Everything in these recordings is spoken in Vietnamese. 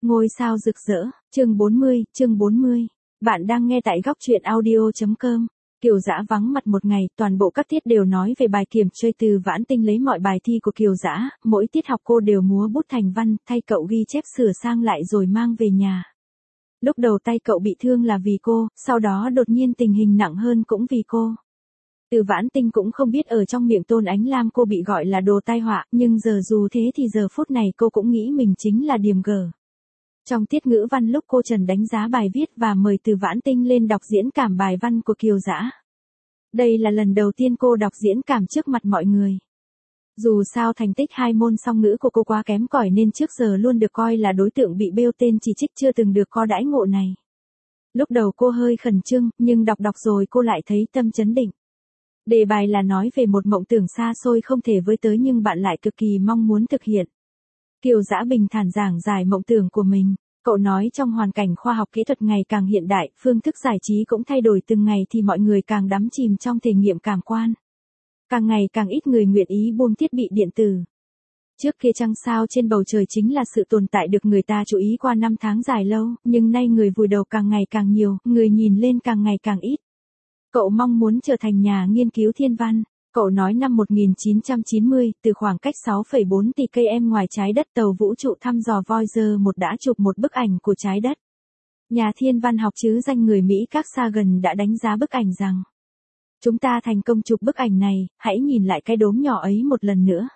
Ngôi sao rực rỡ, chương 40. Bạn đang nghe tại góc truyện audio.com. Kiều Dã vắng mặt một ngày, toàn bộ các tiết đều nói về bài kiểm chơi từ Vãn Tinh lấy mọi bài thi của Kiều Dã, mỗi tiết học cô đều múa bút thành văn, thay cậu ghi chép sửa sang lại rồi mang về nhà. Lúc đầu tay cậu bị thương là vì cô, sau đó đột nhiên tình hình nặng hơn cũng vì cô. Từ Vãn Tinh cũng không biết ở trong miệng Tôn Ánh Lam cô bị gọi là đồ tai họa, nhưng giờ dù thế thì giờ phút này cô cũng nghĩ mình chính là điểm gở. Trong tiết ngữ văn lúc cô Trần đánh giá bài viết và mời Từ Vãn Tinh lên đọc diễn cảm bài văn của Kiều Dã. Đây là lần đầu tiên cô đọc diễn cảm trước mặt mọi người. Dù sao thành tích 2 môn song ngữ của cô quá kém cỏi nên trước giờ luôn được coi là đối tượng bị bêu tên chỉ trích chưa từng được có đãi ngộ này. Lúc đầu cô hơi khẩn trương, nhưng đọc rồi cô lại thấy tâm chấn định. Đề bài là nói về một mộng tưởng xa xôi không thể với tới nhưng bạn lại cực kỳ mong muốn thực hiện. Kiều Dã bình thản giảng giải mộng tưởng của mình. Cậu nói trong hoàn cảnh khoa học kỹ thuật ngày càng hiện đại, phương thức giải trí cũng thay đổi từng ngày thì mọi người càng đắm chìm trong thể nghiệm cảm quan. Càng ngày càng ít người nguyện ý buông thiết bị điện tử. Trước kia trăng sao trên bầu trời chính là sự tồn tại được người ta chú ý qua năm tháng dài lâu, nhưng nay người vùi đầu càng ngày càng nhiều, người nhìn lên càng ngày càng ít. Cậu mong muốn trở thành nhà nghiên cứu thiên văn. Cậu nói năm 1990, từ khoảng cách 6,4 tỷ km ngoài trái đất tàu vũ trụ thăm dò Voyager 1 đã chụp một bức ảnh của trái đất. Nhà thiên văn học chứ danh người Mỹ Carl Sagan đã đánh giá bức ảnh rằng: chúng ta thành công chụp bức ảnh này, hãy nhìn lại cái đốm nhỏ ấy một lần nữa.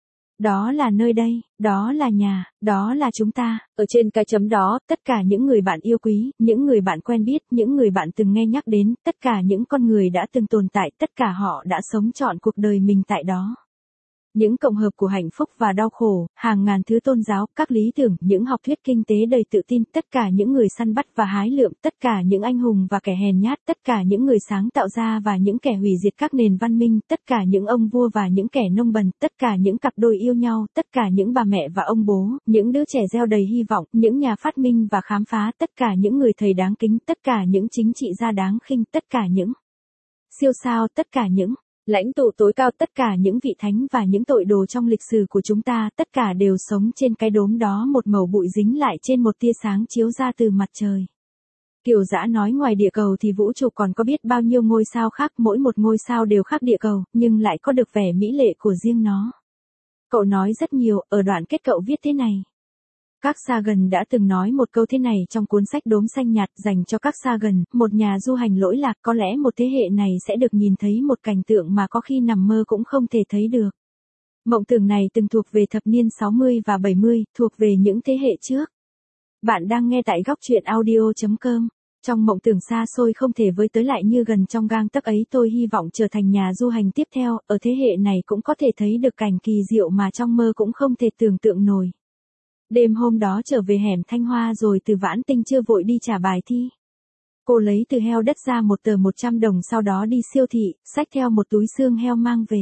Đó là nơi đây, đó là nhà, đó là chúng ta. Ở trên cái chấm đó, tất cả những người bạn yêu quý, những người bạn quen biết, những người bạn từng nghe nhắc đến, tất cả những con người đã từng tồn tại, tất cả họ đã sống trọn cuộc đời mình tại đó. Những cộng hợp của hạnh phúc và đau khổ, hàng ngàn thứ tôn giáo, các lý tưởng, những học thuyết kinh tế đầy tự tin, tất cả những người săn bắt và hái lượm, tất cả những anh hùng và kẻ hèn nhát, tất cả những người sáng tạo ra và những kẻ hủy diệt các nền văn minh, tất cả những ông vua và những kẻ nông bần, tất cả những cặp đôi yêu nhau, tất cả những bà mẹ và ông bố, những đứa trẻ gieo đầy hy vọng, những nhà phát minh và khám phá, tất cả những người thầy đáng kính, tất cả những chính trị gia đáng khinh, tất cả những siêu sao, tất cả những lãnh tụ tối cao, tất cả những vị thánh và những tội đồ trong lịch sử của chúng ta, tất cả đều sống trên cái đốm đó, một mẩu bụi dính lại trên một tia sáng chiếu ra từ mặt trời. Kiều Dã nói ngoài địa cầu thì vũ trụ còn có biết bao nhiêu ngôi sao khác, mỗi một ngôi sao đều khác địa cầu, nhưng lại có được vẻ mỹ lệ của riêng nó. Cậu nói rất nhiều, ở đoạn kết cậu viết thế này. Carl Sagan đã từng nói một câu thế này trong cuốn sách Đốm xanh nhạt dành cho Carl Sagan, một nhà du hành lỗi lạc, có lẽ một thế hệ này sẽ được nhìn thấy một cảnh tượng mà có khi nằm mơ cũng không thể thấy được. Mộng tưởng này từng thuộc về thập niên 60 và 70, thuộc về những thế hệ trước. Bạn đang nghe tại góc truyện audio.com. Trong mộng tưởng xa xôi không thể với tới lại như gần trong gang tấc ấy, tôi hy vọng trở thành nhà du hành tiếp theo, ở thế hệ này cũng có thể thấy được cảnh kỳ diệu mà trong mơ cũng không thể tưởng tượng nổi. Đêm hôm đó trở về hẻm Thanh Hoa rồi Từ Vãn Tinh chưa vội đi trả bài thi. Cô lấy từ heo đất ra một tờ 100 đồng, sau đó đi siêu thị, xách theo một túi xương heo mang về.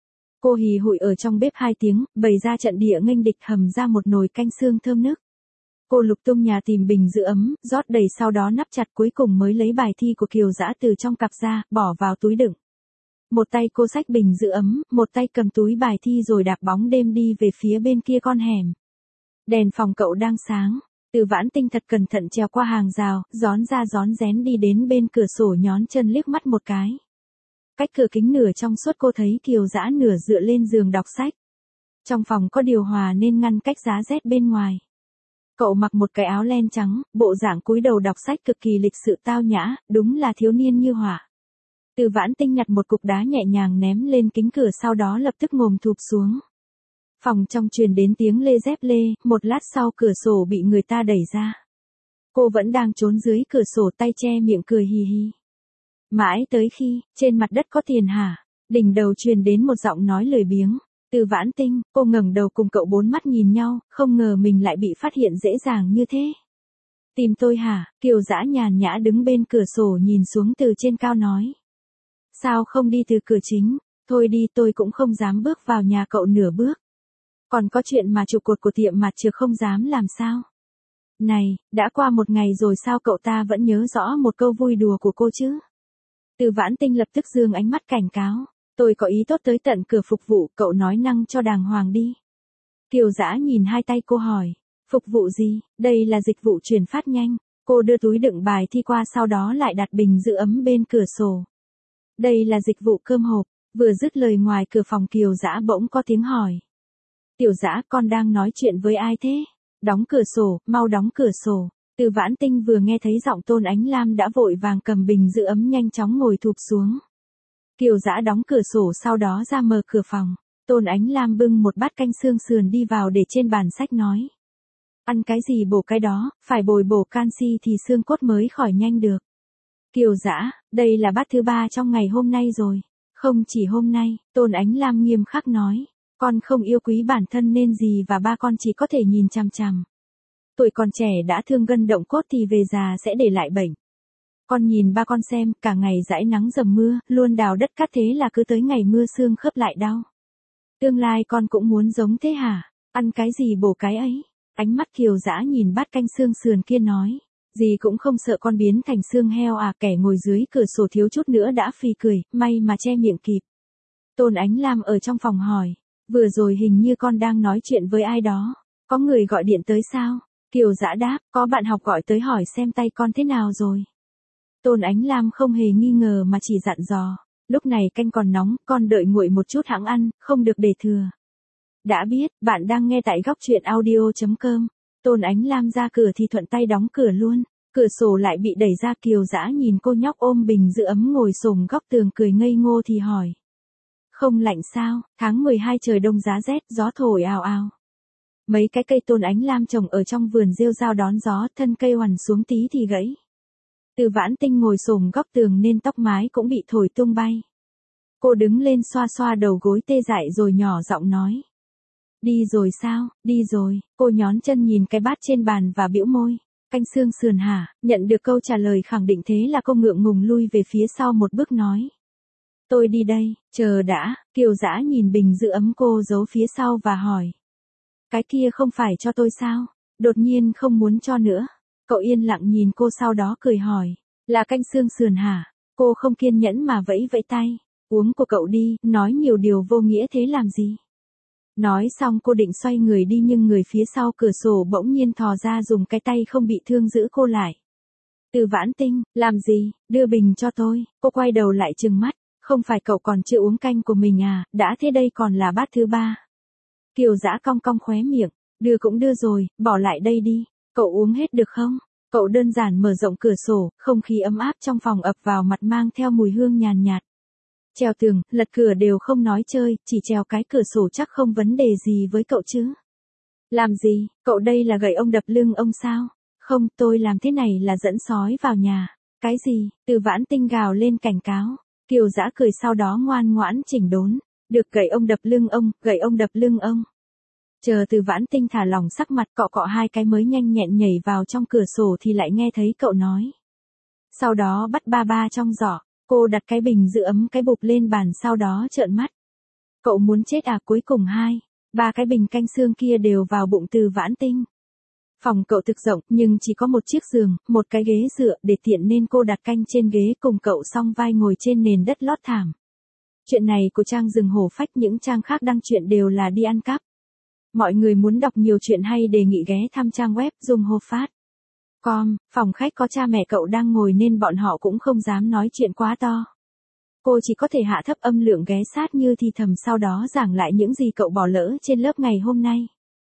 Cô hì hụi ở trong bếp 2 tiếng, bày ra trận địa nghênh địch, hầm ra một nồi canh xương thơm nức. Cô lục tung nhà tìm bình giữ ấm, rót đầy sau đó nắp chặt, cuối cùng mới lấy bài thi của Kiều Dã từ trong cặp ra, bỏ vào túi đựng. Một tay cô xách bình giữ ấm, một tay cầm túi bài thi rồi đạp bóng đêm đi về phía bên kia con hẻm. Đèn phòng cậu đang sáng. Từ Vãn Tinh thật cẩn thận trèo qua hàng rào, rón ra rón rén đi đến bên cửa sổ, nhón chân liếc mắt một cái. Cách cửa kính nửa trong suốt cô thấy Kiều Dã nửa dựa lên giường đọc sách. Trong phòng có điều hòa nên ngăn cách giá rét bên ngoài. Cậu mặc một cái áo len trắng, bộ dạng cúi đầu đọc sách cực kỳ lịch sự tao nhã, đúng là thiếu niên như họa. Từ Vãn Tinh nhặt một cục đá nhẹ nhàng ném lên kính cửa, sau đó lập tức ngồm thụp xuống. Phòng trong truyền đến tiếng lê dép lê, một lát sau cửa sổ bị người ta đẩy ra. Cô vẫn đang trốn dưới cửa sổ, tay che miệng cười hì hì. Mãi tới khi, trên mặt đất có tiền hả? Đỉnh đầu truyền đến một giọng nói lười biếng. Từ Vãn Tinh, cô ngẩng đầu cùng cậu bốn mắt nhìn nhau, không ngờ mình lại bị phát hiện dễ dàng như thế. Tìm tôi hả? Kiều Dã nhàn nhã đứng bên cửa sổ nhìn xuống từ trên cao nói. Sao không đi từ cửa chính? Thôi đi, tôi cũng không dám bước vào nhà cậu nửa bước. Còn có chuyện mà trụ cột của tiệm mặt trược không dám làm sao? Này, đã qua một ngày rồi sao cậu ta vẫn nhớ rõ một câu vui đùa của cô chứ? Từ Vãn Tinh lập tức giương ánh mắt cảnh cáo. Tôi có ý tốt tới tận cửa phục vụ, cậu nói năng cho đàng hoàng đi. Kiều Dã nhìn hai tay cô hỏi. Phục vụ gì? Đây là dịch vụ chuyển phát nhanh. Cô đưa túi đựng bài thi qua sau đó lại đặt bình giữ ấm bên cửa sổ. Đây là dịch vụ cơm hộp. Vừa dứt lời ngoài cửa phòng Kiều Dã bỗng có tiếng hỏi. Tiểu Dã, con đang nói chuyện với ai thế? Đóng cửa sổ, mau đóng cửa sổ. Từ Vãn Tinh vừa nghe thấy giọng Tôn Ánh Lam đã vội vàng cầm bình giữ ấm nhanh chóng ngồi thụp xuống. Kiều Dã đóng cửa sổ sau đó ra mở cửa phòng. Tôn Ánh Lam bưng một bát canh xương sườn đi vào để trên bàn sách nói. Ăn cái gì bổ cái đó, phải bồi bổ canxi thì xương cốt mới khỏi nhanh được. Kiều Dã, đây là bát thứ 3 trong ngày hôm nay rồi. Không chỉ hôm nay, Tôn Ánh Lam nghiêm khắc nói. Con không yêu quý bản thân nên gì và ba con chỉ có thể nhìn chằm chằm. Tuổi còn trẻ đã thương gân động cốt thì về già sẽ để lại bệnh. Con nhìn ba con xem, cả ngày dãi nắng dầm mưa, luôn đào đất cát thế là cứ tới ngày mưa xương khớp lại đau. Tương lai con cũng muốn giống thế hả? Ăn cái gì bổ cái ấy? Ánh mắt Kiều Dã nhìn bát canh xương sườn kia nói. Dì cũng không sợ con biến thành xương heo à? Kẻ ngồi dưới cửa sổ thiếu chút nữa đã phì cười, may mà che miệng kịp. Tôn Ánh Lam ở trong phòng hỏi. Vừa rồi hình như con đang nói chuyện với ai đó. Có người gọi điện tới sao? Kiều Dã đáp, có bạn học gọi tới hỏi xem tay con thế nào rồi. Tôn Ánh Lam không hề nghi ngờ mà chỉ dặn dò. Lúc này canh còn nóng, con đợi nguội một chút hẵng ăn, không được để thừa. Đã biết, bạn đang nghe tại góc truyện audio.com. Tôn Ánh Lam ra cửa thì thuận tay đóng cửa luôn. Cửa sổ lại bị đẩy ra. Kiều Dã nhìn cô nhóc ôm bình giữ ấm ngồi xổm góc tường cười ngây ngô thì hỏi. Không lạnh sao? Tháng 12 trời đông giá rét, gió thổi ào ào. Mấy cái cây Tôn Ánh Lam trồng ở trong vườn rêu rao đón gió, thân cây hoàn xuống tí thì gãy. Từ Vãn Tinh ngồi xổm góc tường nên tóc mái cũng bị thổi tung bay. Cô đứng lên xoa xoa đầu gối tê dại rồi nhỏ giọng nói. Đi rồi sao? Đi rồi. Cô nhón chân nhìn cái bát trên bàn và bĩu môi. Canh xương sườn hả? Nhận được câu trả lời khẳng định thế là cô ngượng ngùng lui về phía sau một bước nói. Tôi đi đây, chờ đã. Kiều Dã nhìn bình giữ ấm cô giấu phía sau và hỏi. Cái kia không phải cho tôi sao? Đột nhiên không muốn cho nữa. Cậu yên lặng nhìn cô sau đó cười hỏi. Là canh xương sườn hả? Cô không kiên nhẫn mà vẫy vẫy tay. Uống của cậu đi, nói nhiều điều vô nghĩa thế làm gì? Nói xong cô định xoay người đi nhưng người phía sau cửa sổ bỗng nhiên thò ra dùng cái tay không bị thương giữ cô lại. Từ Vãn Tinh, làm gì? Đưa bình cho tôi. Cô quay đầu lại trừng mắt. Không phải cậu còn chưa uống canh của mình à? Đã thế đây còn là bát thứ 3. Kiều Dã cong cong khóe miệng. Đưa cũng đưa rồi, bỏ lại đây đi. Cậu uống hết được không? Cậu đơn giản mở rộng cửa sổ, không khí ấm áp trong phòng ập vào mặt mang theo mùi hương nhàn nhạt. Trèo tường, lật cửa đều không nói chơi, chỉ trèo cái cửa sổ chắc không vấn đề gì với cậu chứ. Làm gì? Cậu đây là gậy ông đập lưng ông sao? Không, tôi làm thế này là dẫn sói vào nhà. Cái gì? Từ Vãn Tinh gào lên cảnh cáo. Kiều Dã cười sau đó ngoan ngoãn chỉnh đốn. Được gậy ông đập lưng ông, gậy ông đập lưng ông. Chờ Từ Vãn Tinh thả lỏng sắc mặt cọ cọ hai cái mới nhanh nhẹn nhảy vào trong cửa sổ thì lại nghe thấy cậu nói. Sau đó bắt ba ba trong giỏ, cô đặt cái bình giữ ấm cái bụp lên bàn sau đó trợn mắt. Cậu muốn chết à? Cuối cùng 3 cái bình canh xương kia đều vào bụng Từ Vãn Tinh. Phòng cậu thực rộng nhưng chỉ có một chiếc giường, một cái ghế dựa để tiện nên cô đặt canh trên ghế cùng cậu song vai ngồi trên nền đất lót thảm. Chuyện này của trang rừng hổ phách, những trang khác đăng chuyện đều là đi ăn cắp. Mọi người muốn đọc nhiều chuyện hay đề nghị ghé thăm trang web junghofat.com. Phòng khách có cha mẹ cậu đang ngồi nên bọn họ cũng không dám nói chuyện quá to. Cô chỉ có thể hạ thấp âm lượng ghé sát như thì thầm sau đó giảng lại những gì cậu bỏ lỡ trên lớp ngày hôm nay.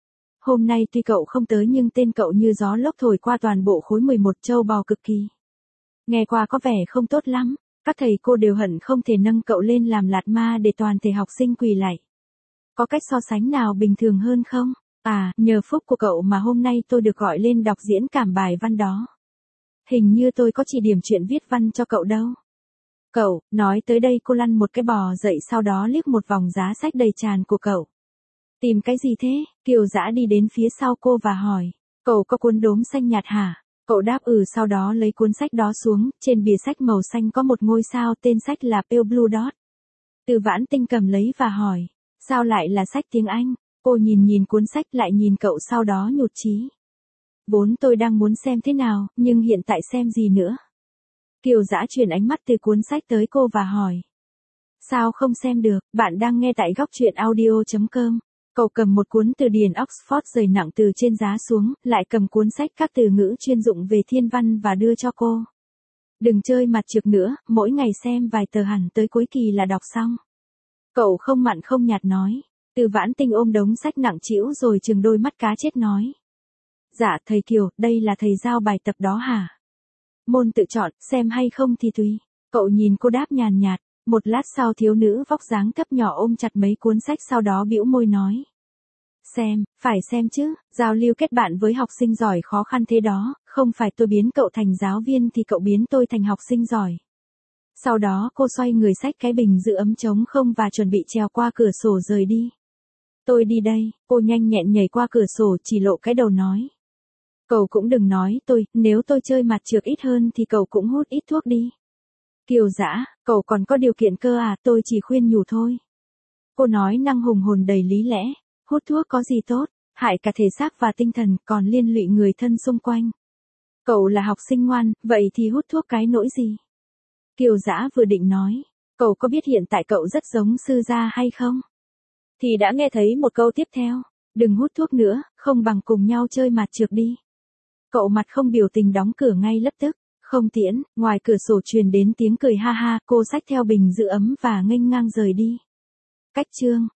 Hôm nay tuy cậu không tới nhưng tên cậu như gió lốc thổi qua toàn bộ khối 11 châu bò cực kỳ. Nghe qua có vẻ không tốt lắm, các thầy cô đều hận không thể nâng cậu lên làm lạt ma để toàn thể học sinh quỳ lạy. Có cách so sánh nào bình thường hơn không? À, nhờ phúc của cậu mà hôm nay tôi được gọi lên đọc diễn cảm bài văn đó. Hình như tôi có chỉ điểm chuyện viết văn cho cậu đâu. Cậu, nói tới đây cô lăn một cái bò dậy sau đó liếc một vòng giá sách đầy tràn của cậu. Tìm cái gì thế? Kiều Dã đi đến phía sau cô và hỏi. Cậu có cuốn đốm xanh nhạt hả? Cậu đáp sau đó lấy cuốn sách đó xuống, trên bìa sách màu xanh có một ngôi sao, tên sách là Pale Blue Dot. Từ Vãn Tinh cầm lấy và hỏi. Sao lại là sách tiếng Anh? Cô nhìn cuốn sách lại nhìn cậu sau đó nhụt chí. Vốn tôi đang muốn xem thế nào, nhưng hiện tại xem gì nữa? Kiều Dã chuyển ánh mắt từ cuốn sách tới cô và hỏi. Sao không xem được? Bạn đang nghe tại góc truyện audio.com. Cậu cầm một cuốn từ điển Oxford dày nặng từ trên giá xuống, lại cầm cuốn sách các từ ngữ chuyên dụng về thiên văn và đưa cho cô. Đừng chơi mặt trược nữa, mỗi ngày xem vài tờ hẳn tới cuối kỳ là đọc xong. Cậu không mặn không nhạt nói. Từ Vãn Tinh ôm đống sách nặng trĩu rồi chừng đôi mắt cá chết nói. Dạ thầy Kiều, đây là thầy giao bài tập đó hả? Môn tự chọn, xem hay không thì tùy. Cậu nhìn cô đáp nhàn nhạt, một lát sau thiếu nữ vóc dáng thấp nhỏ ôm chặt mấy cuốn sách sau đó bĩu môi nói. Xem, phải xem chứ, giao lưu kết bạn với học sinh giỏi khó khăn thế đó, không phải tôi biến cậu thành giáo viên thì cậu biến tôi thành học sinh giỏi. Sau đó cô xoay người xách cái bình giữ ấm trống không và chuẩn bị trèo qua cửa sổ rời đi. Tôi đi đây, cô nhanh nhẹn nhảy qua cửa sổ chỉ lộ cái đầu nói. Cậu cũng đừng nói tôi, nếu tôi chơi mặt trược ít hơn thì cậu cũng hút ít thuốc đi. Kiều Dã, cậu còn có điều kiện cơ à, tôi chỉ khuyên nhủ thôi. Cô nói năng hùng hồn đầy lý lẽ, hút thuốc có gì tốt, hại cả thể xác và tinh thần, còn liên lụy người thân xung quanh. Cậu là học sinh ngoan, vậy thì hút thuốc cái nỗi gì? Kiều Dã vừa định nói, cậu có biết hiện tại cậu rất giống sư gia hay không? Thì đã nghe thấy một câu tiếp theo, đừng hút thuốc nữa, không bằng cùng nhau chơi mặt trược đi. Cậu mặt không biểu tình đóng cửa ngay lập tức, không tiễn, ngoài cửa sổ truyền đến tiếng cười ha ha, cô xách theo bình giữ ấm và nghênh ngang rời đi. Cách chương